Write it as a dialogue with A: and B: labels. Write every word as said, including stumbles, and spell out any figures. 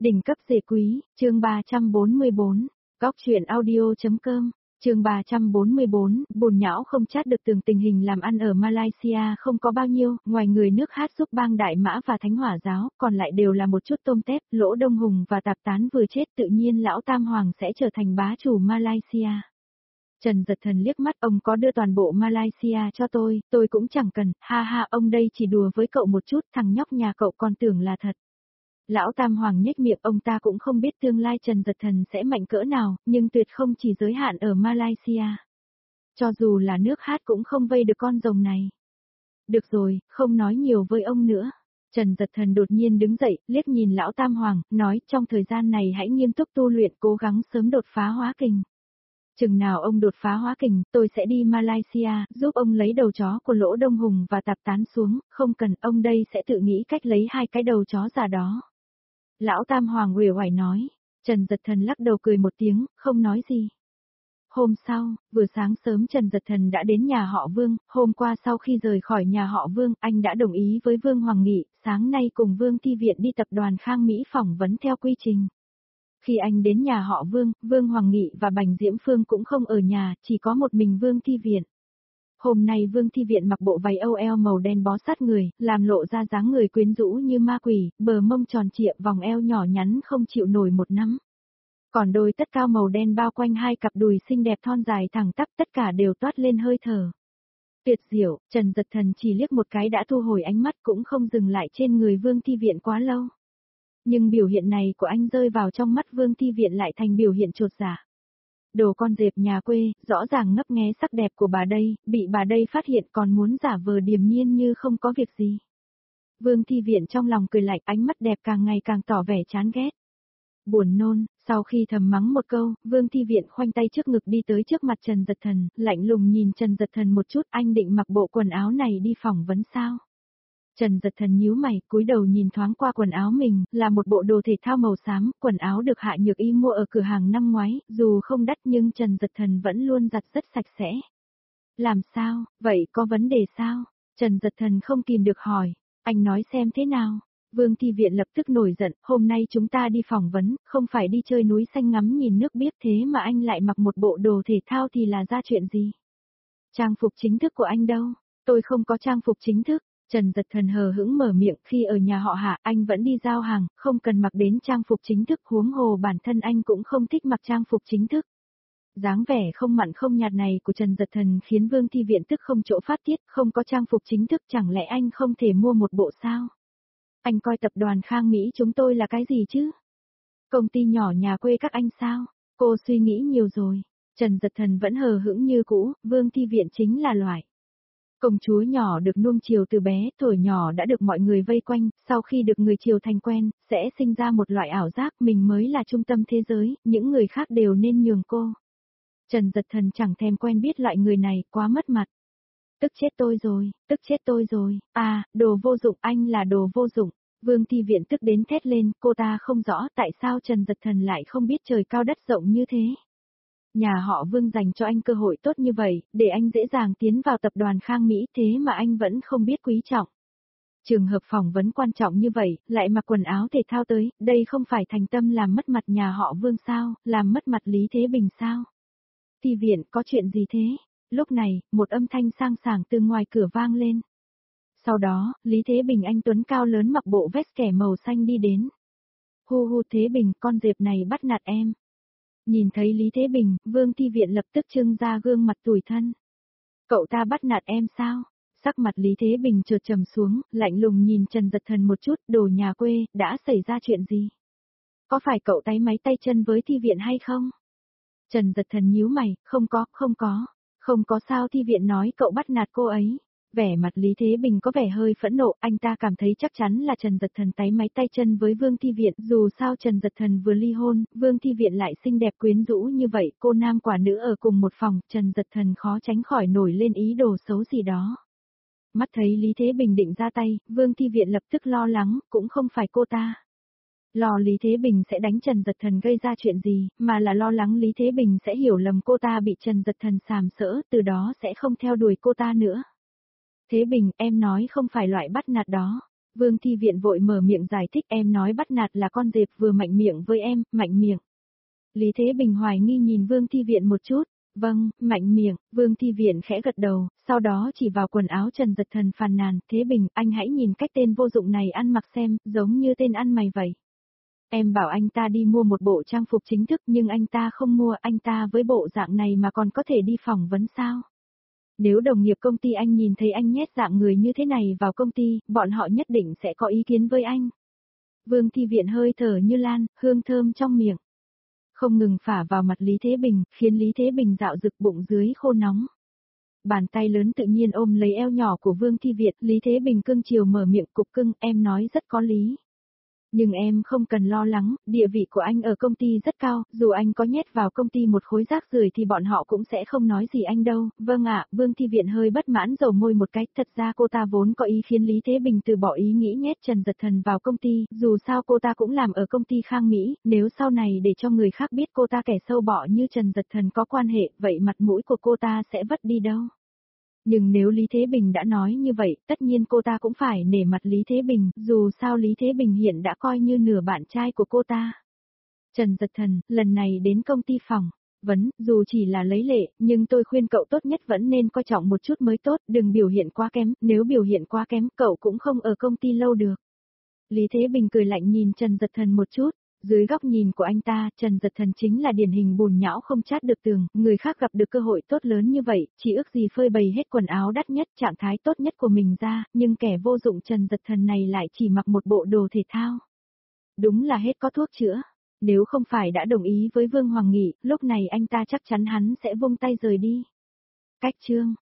A: Đỉnh cấp dề quý, chương ba trăm bốn mươi bốn, góc truyện audio.com, chương ba trăm bốn mươi bốn, bùn nhão không chát được tường tình hình làm ăn ở Malaysia không có bao nhiêu, ngoài người nước hát giúp bang Đại Mã và Thánh Hỏa Giáo, còn lại đều là một chút tôm tép, Lỗ Đông Hùng và Tạp Tán vừa chết tự nhiên lão Tam Hoàng sẽ trở thành bá chủ Malaysia. Trần Giật Thần liếc mắt, ông có đưa toàn bộ Malaysia cho tôi, tôi cũng chẳng cần, ha ha, ông đây chỉ đùa với cậu một chút, thằng nhóc nhà cậu còn tưởng là thật. Lão Tam Hoàng nhếch miệng, ông ta cũng không biết tương lai Trần Giật Thần sẽ mạnh cỡ nào, nhưng tuyệt không chỉ giới hạn ở Malaysia. Cho dù là nước hát cũng không vây được con rồng này. Được rồi, không nói nhiều với ông nữa. Trần Giật Thần đột nhiên đứng dậy, liếc nhìn Lão Tam Hoàng, nói trong thời gian này hãy nghiêm túc tu luyện, cố gắng sớm đột phá hóa kình. Chừng nào ông đột phá hóa kình, tôi sẽ đi Malaysia, giúp ông lấy đầu chó của Lỗ Đông Hùng và Tạp Tán xuống, không cần, ông đây sẽ tự nghĩ cách lấy hai cái đầu chó già đó. Lão Tam Hoàng uể oải nói. Trần Giật Thần lắc đầu cười một tiếng, không nói gì. Hôm sau, vừa sáng sớm Trần Giật Thần đã đến nhà họ Vương, hôm qua sau khi rời khỏi nhà họ Vương, anh đã đồng ý với Vương Hoàng Nghị, sáng nay cùng Vương Thi Viện đi tập đoàn Khang Mỹ phỏng vấn theo quy trình. Khi anh đến nhà họ Vương, Vương Hoàng Nghị và Bành Diễm Phương cũng không ở nhà, chỉ có một mình Vương Thi Viện. Hôm nay Vương Thi Viện mặc bộ váy ô eo màu đen bó sát người, làm lộ ra dáng người quyến rũ như ma quỷ, bờ mông tròn trịa, vòng eo nhỏ nhắn không chịu nổi một nắm. Còn đôi tất cao màu đen bao quanh hai cặp đùi xinh đẹp thon dài thẳng tắp, tất cả đều toát lên hơi thở. Tuyệt diệu, Trần Giật Thần chỉ liếc một cái đã thu hồi ánh mắt, cũng không dừng lại trên người Vương Thi Viện quá lâu. Nhưng biểu hiện này của anh rơi vào trong mắt Vương Thi Viện lại thành biểu hiện chột dạ. Đồ con dẹp nhà quê, rõ ràng ngấp nghé sắc đẹp của bà đây, bị bà đây phát hiện còn muốn giả vờ điềm nhiên như không có việc gì. Vương Thi Viện trong lòng cười lạnh, ánh mắt đẹp càng ngày càng tỏ vẻ chán ghét. Buồn nôn, sau khi thầm mắng một câu, Vương Thi Viện khoanh tay trước ngực đi tới trước mặt Trần Giật Thần, lạnh lùng nhìn Trần Giật Thần một chút, anh định mặc bộ quần áo này đi phỏng vấn sao? Trần Giật Thần nhíu mày, cúi đầu nhìn thoáng qua quần áo mình, là một bộ đồ thể thao màu xám, quần áo được Hạ Nhược Y mua ở cửa hàng năm ngoái, dù không đắt nhưng Trần Giật Thần vẫn luôn giặt rất sạch sẽ. Làm sao, vậy có vấn đề sao? Trần Giật Thần không kìm được hỏi, anh nói xem thế nào? Vương Thi Viện lập tức nổi giận, hôm nay chúng ta đi phỏng vấn, không phải đi chơi núi xanh ngắm nhìn nước biếc thế mà anh lại mặc một bộ đồ thể thao thì là ra chuyện gì? Trang phục chính thức của anh đâu? Tôi không có trang phục chính thức. Trần Giật Thần hờ hững mở miệng, khi ở nhà họ Hạ anh vẫn đi giao hàng, không cần mặc đến trang phục chính thức, huống hồ bản thân anh cũng không thích mặc trang phục chính thức. Dáng vẻ không mặn không nhạt này của Trần Giật Thần khiến Vương Thi Viện tức không chỗ phát tiết, không có trang phục chính thức chẳng lẽ anh không thể mua một bộ sao? Anh coi tập đoàn Khang Mỹ chúng tôi là cái gì chứ? Công ty nhỏ nhà quê các anh sao? Cô suy nghĩ nhiều rồi. Trần Giật Thần vẫn hờ hững như cũ, Vương Thi Viện chính là loại công chúa nhỏ được nuông chiều từ bé, tuổi nhỏ đã được mọi người vây quanh, sau khi được người chiều thành quen, sẽ sinh ra một loại ảo giác mình mới là trung tâm thế giới, những người khác đều nên nhường cô. Trần Giật Thần chẳng thèm quen biết loại người này, quá mất mặt. Tức chết tôi rồi, tức chết tôi rồi, à, đồ vô dụng, anh là đồ vô dụng. Vương Thi Viện tức đến thét lên, cô ta không rõ tại sao Trần Giật Thần lại không biết trời cao đất rộng như thế. Nhà họ Vương dành cho anh cơ hội tốt như vậy, để anh dễ dàng tiến vào tập đoàn Khang Mỹ, thế mà anh vẫn không biết quý trọng. Trường hợp phỏng vấn quan trọng như vậy, lại mặc quần áo thể thao tới, đây không phải thành tâm làm mất mặt nhà họ Vương sao, làm mất mặt Lý Thế Bình sao? Thi Viện, có chuyện gì thế? Lúc này, một âm thanh sang sảng từ ngoài cửa vang lên. Sau đó, Lý Thế Bình anh tuấn cao lớn mặc bộ vest kẻ màu xanh đi đến. Hu hu Thế Bình, con dẹp này bắt nạt em. Nhìn thấy Lý Thế Bình, Vương Thi Viện lập tức trưng ra gương mặt tủi thân. Cậu ta bắt nạt em sao? Sắc mặt Lý Thế Bình chợt trầm xuống, lạnh lùng nhìn Trần Giật Thần một chút, đồ nhà quê, đã xảy ra chuyện gì? Có phải cậu táy máy tay chân với Thi Viện hay không? Trần Giật Thần nhíu mày, không có, không có, không có sao. Thi Viện nói cậu bắt nạt cô ấy. Vẻ mặt Lý Thế Bình có vẻ hơi phẫn nộ, anh ta cảm thấy chắc chắn là Trần Giật Thần táy máy tay chân với Vương Thi Viện, dù sao Trần Giật Thần vừa ly hôn, Vương Thi Viện lại xinh đẹp quyến rũ như vậy, cô nam quả nữ ở cùng một phòng, Trần Giật Thần khó tránh khỏi nổi lên ý đồ xấu gì đó. Mắt thấy Lý Thế Bình định ra tay, Vương Thi Viện lập tức lo lắng, cũng không phải cô ta lo Lý Thế Bình sẽ đánh Trần Giật Thần gây ra chuyện gì, mà là lo lắng Lý Thế Bình sẽ hiểu lầm cô ta bị Trần Giật Thần sàm sỡ, từ đó sẽ không theo đuổi cô ta nữa. Thế Bình, em nói không phải loại bắt nạt đó. Vương Thi Viện vội mở miệng giải thích em nói bắt nạt là con dẹp vừa mạnh miệng với em, mạnh miệng. Lý Thế Bình hoài nghi nhìn Vương Thi Viện một chút, vâng, mạnh miệng, Vương Thi Viện khẽ gật đầu, sau đó chỉ vào quần áo Trần Dật Thần phàn nàn, Thế Bình, anh hãy nhìn cách tên vô dụng này ăn mặc xem, giống như tên ăn mày vậy. Em bảo anh ta đi mua một bộ trang phục chính thức nhưng anh ta không mua, anh ta với bộ dạng này mà còn có thể đi phỏng vấn sao? Nếu đồng nghiệp công ty anh nhìn thấy anh nhét dạng người như thế này vào công ty, bọn họ nhất định sẽ có ý kiến với anh. Vương Thi Viện hơi thở như lan, hương thơm trong miệng. Không ngừng phả vào mặt Lý Thế Bình, khiến Lý Thế Bình dạo rực bụng dưới khô nóng. Bàn tay lớn tự nhiên ôm lấy eo nhỏ của Vương Thi Viện, Lý Thế Bình cưng chiều mở miệng cục cưng, em nói rất có lý. Nhưng em không cần lo lắng, địa vị của anh ở công ty rất cao, dù anh có nhét vào công ty một khối rác rưởi thì bọn họ cũng sẽ không nói gì anh đâu. Vâng ạ, Vương Thi Viện hơi bất mãn dầu môi một cái, thật ra cô ta vốn có ý khiến Lý Thế Bình từ bỏ ý nghĩ nhét Trần Dật Thần vào công ty, dù sao cô ta cũng làm ở công ty Khang Mỹ, nếu sau này để cho người khác biết cô ta kẻ sâu bọ như Trần Dật Thần có quan hệ, vậy mặt mũi của cô ta sẽ vất đi đâu. Nhưng nếu Lý Thế Bình đã nói như vậy, tất nhiên cô ta cũng phải nể mặt Lý Thế Bình, dù sao Lý Thế Bình hiện đã coi như nửa bạn trai của cô ta. Trần Dật Thần, lần này đến công ty phòng, vấn, dù chỉ là lấy lệ, nhưng tôi khuyên cậu tốt nhất vẫn nên coi trọng một chút mới tốt, đừng biểu hiện quá kém, nếu biểu hiện quá kém, cậu cũng không ở công ty lâu được. Lý Thế Bình cười lạnh nhìn Trần Dật Thần một chút. Dưới góc nhìn của anh ta, Trần Dật Thần chính là điển hình bùn nhão không chát được tường, người khác gặp được cơ hội tốt lớn như vậy, chỉ ước gì phơi bày hết quần áo đắt nhất, trạng thái tốt nhất của mình ra, nhưng kẻ vô dụng Trần Dật Thần này lại chỉ mặc một bộ đồ thể thao. Đúng là hết có thuốc chữa. Nếu không phải đã đồng ý với Vương Hoàng Nghị, lúc này anh ta chắc chắn hắn sẽ vung tay rời đi. Cách chương